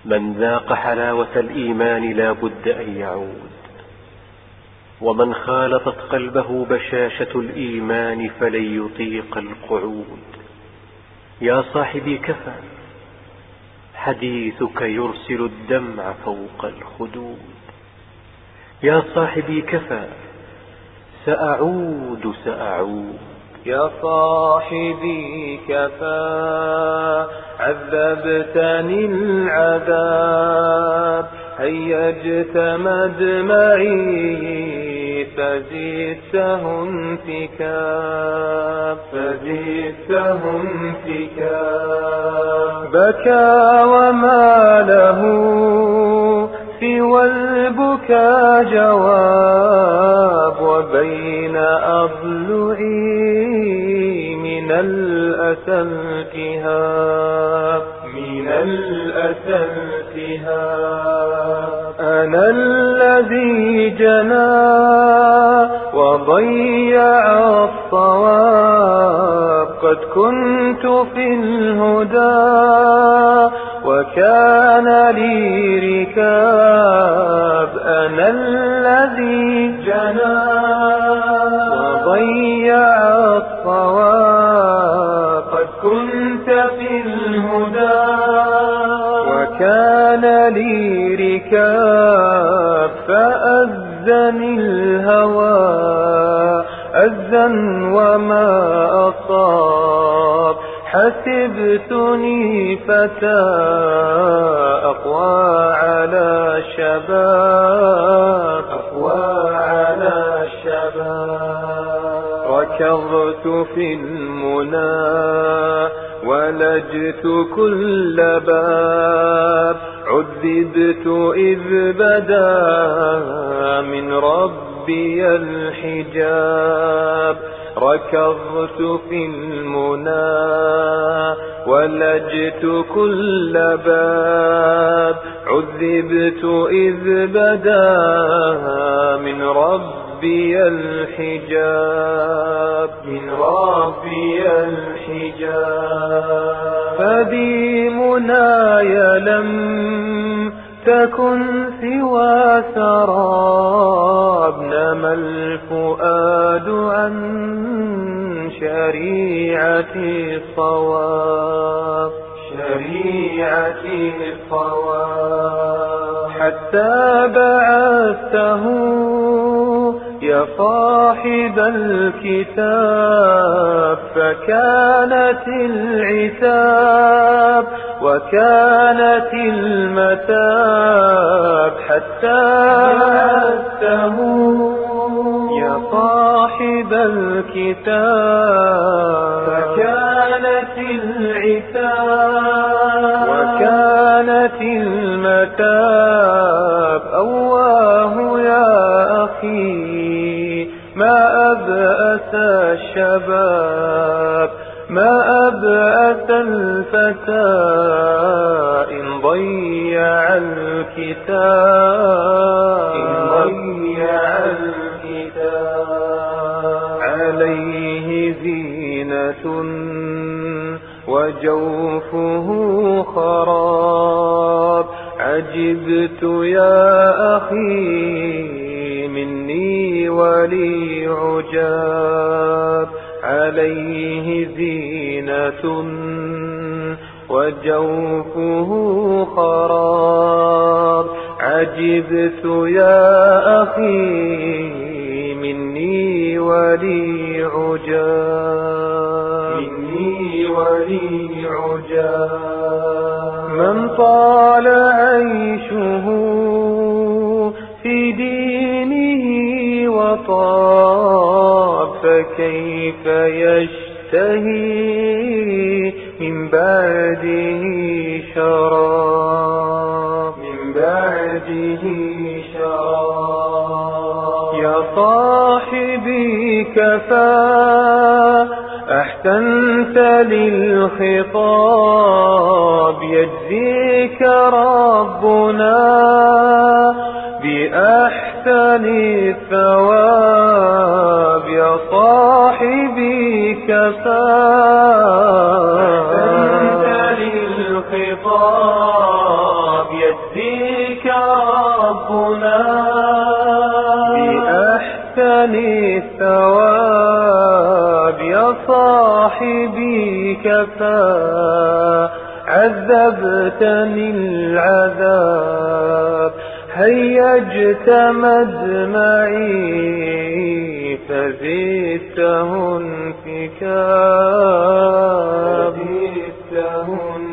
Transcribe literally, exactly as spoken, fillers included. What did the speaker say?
من ذاق حلاوة الإيمان لا بد أن يعود، ومن خالطت قلبه بشاشة الإيمان فلن يطيق القعود. يا صاحبي كفى حديثك يرسل الدمع فوق الخدود. يا صاحبي كفى سأعود سأعود. يا صاحبي كفى عذبتني العذاب، هيجت مدمعي فزدته انتكاب فزدته انتكاب. بكى وما له سوى البكا جواب، وبين أضلعي من الأسى التهاب من الأسى التهاب. أنا الذي جنى وضيع الصواب، قد كنت في الهدى وكان لي ركاب. أنا الذي جنى وضيع الصواب، قد كنت في الهدى وكان لي ركاب. فأذني الهوى أذى وما أصاب، حسبتني فتى أقوى على شباب أقوى على شباب. ركضت في المنى ولجت كل باب، عذبت إذ بدا من ربي الحجاب. ركضت في المنى ولجت كل باب، عذبت إذ بدا من ربي الحجاب من ربي الحجاب. فذي مناي لم تكن سوى سراب، نمى الفؤاد عن شريعة الصواب شريعة الصواب. حتى بعثته يا صاحب الكتاب، فكانت العتاب وكانت المتاب. حتى بعثته يا صاحب الكتاب، فكانت العتاب وكانت المتاب. أواه يا أخي ما أبأس الشباب، ما أبأس الفتى إن ضيع الكتاب إن ضيع الكتاب. عليه زينة وجوفه خراب، عجبت يا أخي مني ولي عجاب. عليه زينة وجوفه خراب، عجبت يا أخي مني ولي عجاب مني ولي عجاب. من طال عيشه في دينه وطاب، فكيف يشتهي من بعده شراب من بعده شراب. يا صاحبي كفى أحسنت للخطاب، يجزيك ربنا بأحسن الثواب. يا صاحبي كفى أحسنت للخطاب، الثواب يا صاحبي كفى، عذبتني العذاب، هيجتمد معي فزدته انفكاب.